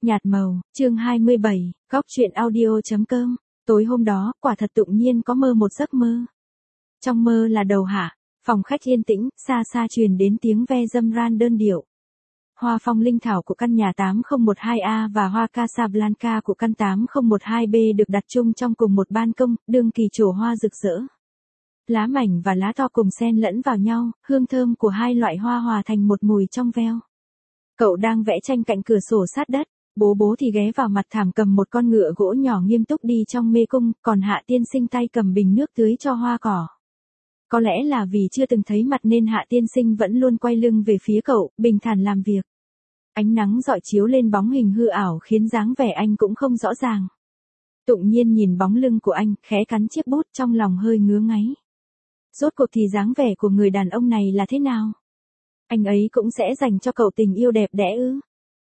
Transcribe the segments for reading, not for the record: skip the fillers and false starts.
Nhạt màu, chương 27, góc truyện audio.com. Tối hôm đó, quả thật Tụng Nhiên có mơ một giấc mơ. Trong mơ là đầu hạ, phòng khách yên tĩnh, xa xa truyền đến tiếng ve dâm ran đơn điệu. Hoa phong linh thảo của căn nhà 8012A và hoa Casablanca của căn 8012B được đặt chung trong cùng một ban công, đương kỳ trổ hoa rực rỡ. Lá mảnh và lá to cùng xen lẫn vào nhau, hương thơm của hai loại hoa hòa thành một mùi trong veo. Cậu đang vẽ tranh cạnh cửa sổ sát đất, bố thì ghé vào mặt thảm cầm một con ngựa gỗ nhỏ nghiêm túc đi trong mê cung, còn Hạ tiên sinh tay cầm bình nước tưới cho hoa cỏ. Có lẽ là vì chưa từng thấy mặt nên Hạ tiên sinh vẫn luôn quay lưng về phía cậu, bình thản làm việc. Ánh nắng rọi chiếu lên bóng hình hư ảo khiến dáng vẻ anh cũng không rõ ràng. Tụng Nhiên nhìn bóng lưng của anh, khẽ cắn chiếc bút trong lòng hơi ngứa ngáy. Rốt cuộc thì dáng vẻ của người đàn ông này là thế nào? Anh ấy cũng sẽ dành cho cậu tình yêu đẹp đẽ ư?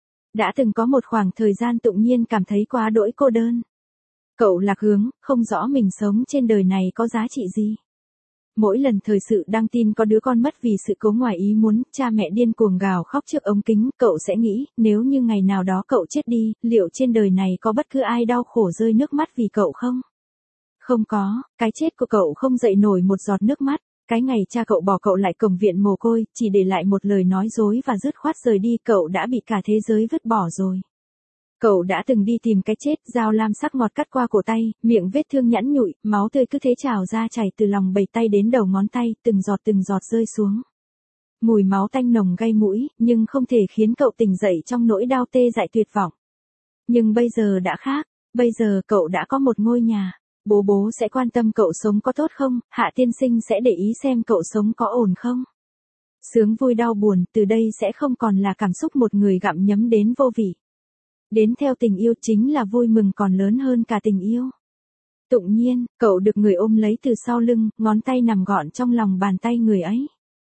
Đã từng có một khoảng thời gian Tụng Nhiên cảm thấy quá đỗi cô đơn. Cậu lạc hướng, không rõ mình sống trên đời này có giá trị gì. Mỗi lần thời sự đăng tin có đứa con mất vì sự cố ngoài ý muốn, cha mẹ điên cuồng gào khóc trước ống kính, cậu sẽ nghĩ, nếu như ngày nào đó cậu chết đi, liệu trên đời này có bất cứ ai đau khổ rơi nước mắt vì cậu không? Không có, cái chết của cậu không dậy nổi một giọt nước mắt. Cái ngày cha cậu bỏ cậu lại cổng viện mồ côi, chỉ để lại một lời nói dối và dứt khoát rời đi, cậu đã bị cả thế giới vứt bỏ rồi. Cậu đã từng đi tìm cái chết, dao lam sắc ngọt cắt qua cổ tay, miệng vết thương nhẵn nhụi, máu tươi cứ thế trào ra chảy từ lòng bàn tay đến đầu ngón tay, từng giọt rơi xuống. Mùi máu tanh nồng gây mũi, nhưng không thể khiến cậu tỉnh dậy trong nỗi đau tê dại tuyệt vọng. Nhưng bây giờ đã khác, bây giờ cậu đã có một ngôi nhà. Bố sẽ quan tâm cậu sống có tốt không, Hạ tiên sinh sẽ để ý xem cậu sống có ổn không. Sướng vui đau buồn, từ đây sẽ không còn là cảm xúc một người gặm nhấm đến vô vị. Đến theo tình yêu chính là vui mừng còn lớn hơn cả tình yêu. Tụng Nhiên, cậu được người ôm lấy từ sau lưng, ngón tay nằm gọn trong lòng bàn tay người ấy.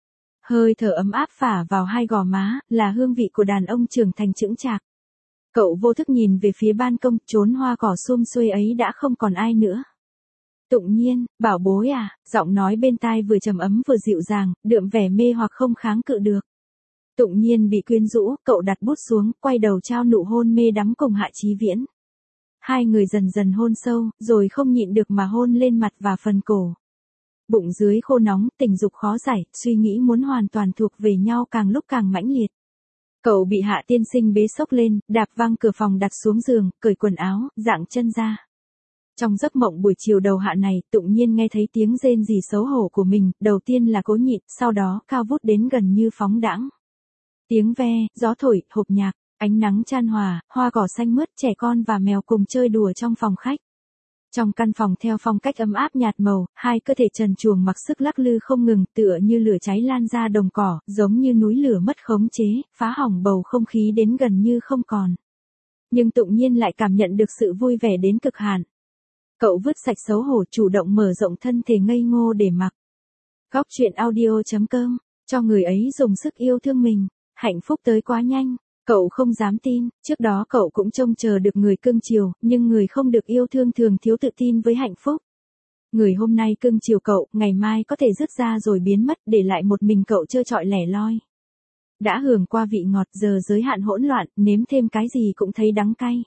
Hơi thở ấm áp phả vào hai gò má, là hương vị của đàn ông trưởng thành chững chạc. Cậu vô thức nhìn về phía ban công, chốn hoa cỏ sum xuê ấy đã không còn ai nữa. Tụng Nhiên, bảo bối à, giọng nói bên tai vừa trầm ấm vừa dịu dàng, đượm vẻ mê hoặc không kháng cự được. Tụng Nhiên bị quyến rũ, cậu đặt bút xuống, quay đầu trao nụ hôn mê đắm cùng Hạ Chí Viễn. Hai người dần dần hôn sâu, rồi không nhịn được mà hôn lên mặt và phần cổ. Bụng dưới khô nóng, tình dục khó giải, suy nghĩ muốn hoàn toàn thuộc về nhau càng lúc càng mãnh liệt. Cậu bị Hạ tiên sinh bế xốc lên, đạp văng cửa phòng đặt xuống giường, cởi quần áo, dạng chân ra. Trong giấc mộng buổi chiều đầu hạ này, Tụng Nhiên nghe thấy tiếng rên rỉ xấu hổ của mình, đầu tiên là cố nhịn, sau đó cao vút đến gần như phóng đãng. Tiếng ve, gió thổi, hộp nhạc, ánh nắng chan hòa, hoa cỏ xanh mướt, trẻ con và mèo cùng chơi đùa trong phòng khách. Trong căn phòng theo phong cách ấm áp nhạt màu, hai cơ thể trần truồng mặc sức lắc lư không ngừng, tựa như lửa cháy lan ra đồng cỏ, giống như núi lửa mất khống chế, phá hỏng bầu không khí đến gần như không còn. Nhưng Tụng Nhiên lại cảm nhận được sự vui vẻ đến cực hạn. Cậu vứt sạch xấu hổ, chủ động mở rộng thân thể ngây ngô để mặc. Góc truyện audio.com, cho người ấy dùng sức yêu thương mình, hạnh phúc tới quá nhanh. Cậu không dám tin, trước đó cậu cũng trông chờ được người cưng chiều, nhưng người không được yêu thương thường thiếu tự tin với hạnh phúc. Người hôm nay cưng chiều cậu, ngày mai có thể dứt ra rồi biến mất, để lại một mình cậu trơ trọi lẻ loi. Đã hưởng qua vị ngọt, giờ giới hạn hỗn loạn, nếm thêm cái gì cũng thấy đắng cay.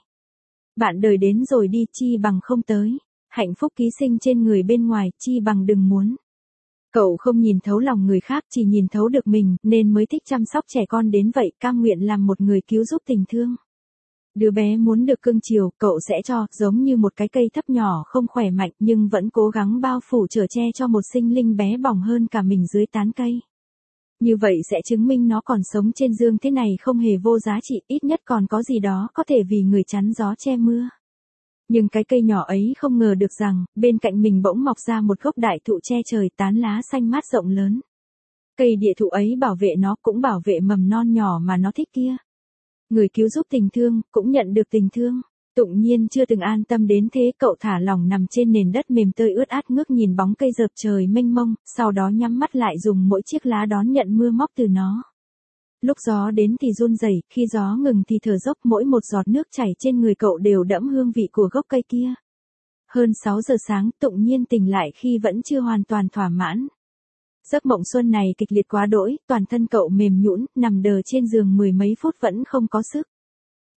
Bạn đời đến rồi đi, chi bằng không tới. Hạnh phúc ký sinh trên người bên ngoài, chi bằng đừng muốn. Cậu không nhìn thấu lòng người khác, chỉ nhìn thấu được mình, nên mới thích chăm sóc trẻ con đến vậy, cam nguyện làm một người cứu giúp tình thương. Đứa bé muốn được cưng chiều, cậu sẽ cho, giống như một cái cây thấp nhỏ không khỏe mạnh nhưng vẫn cố gắng bao phủ chở che cho một sinh linh bé bỏng hơn cả mình dưới tán cây. Như vậy sẽ chứng minh nó còn sống trên dương thế này không hề vô giá trị, ít nhất còn có gì đó có thể vì người chắn gió che mưa. Nhưng cái cây nhỏ ấy không ngờ được rằng, bên cạnh mình bỗng mọc ra một gốc đại thụ che trời, tán lá xanh mát rộng lớn. Cây địa thụ ấy bảo vệ nó, cũng bảo vệ mầm non nhỏ mà nó thích kia. Người cứu giúp tình thương, cũng nhận được tình thương. Tụng Nhiên chưa từng an tâm đến thế, cậu thả lỏng nằm trên nền đất mềm tơi ướt át, ngước nhìn bóng cây rợp trời mênh mông, sau đó nhắm mắt lại dùng mỗi chiếc lá đón nhận mưa móc từ nó. Lúc gió đến thì run rẩy, khi gió ngừng thì thở dốc, mỗi một giọt nước chảy trên người cậu đều đẫm hương vị của gốc cây kia. Hơn 6 giờ sáng, Tụng Nhiên tỉnh lại khi vẫn chưa hoàn toàn thỏa mãn. Giấc mộng xuân này kịch liệt quá đỗi, toàn thân cậu mềm nhũn, nằm đờ trên giường mười mấy phút vẫn không có sức.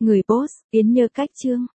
Người boss, Yến Nhơ cách chương.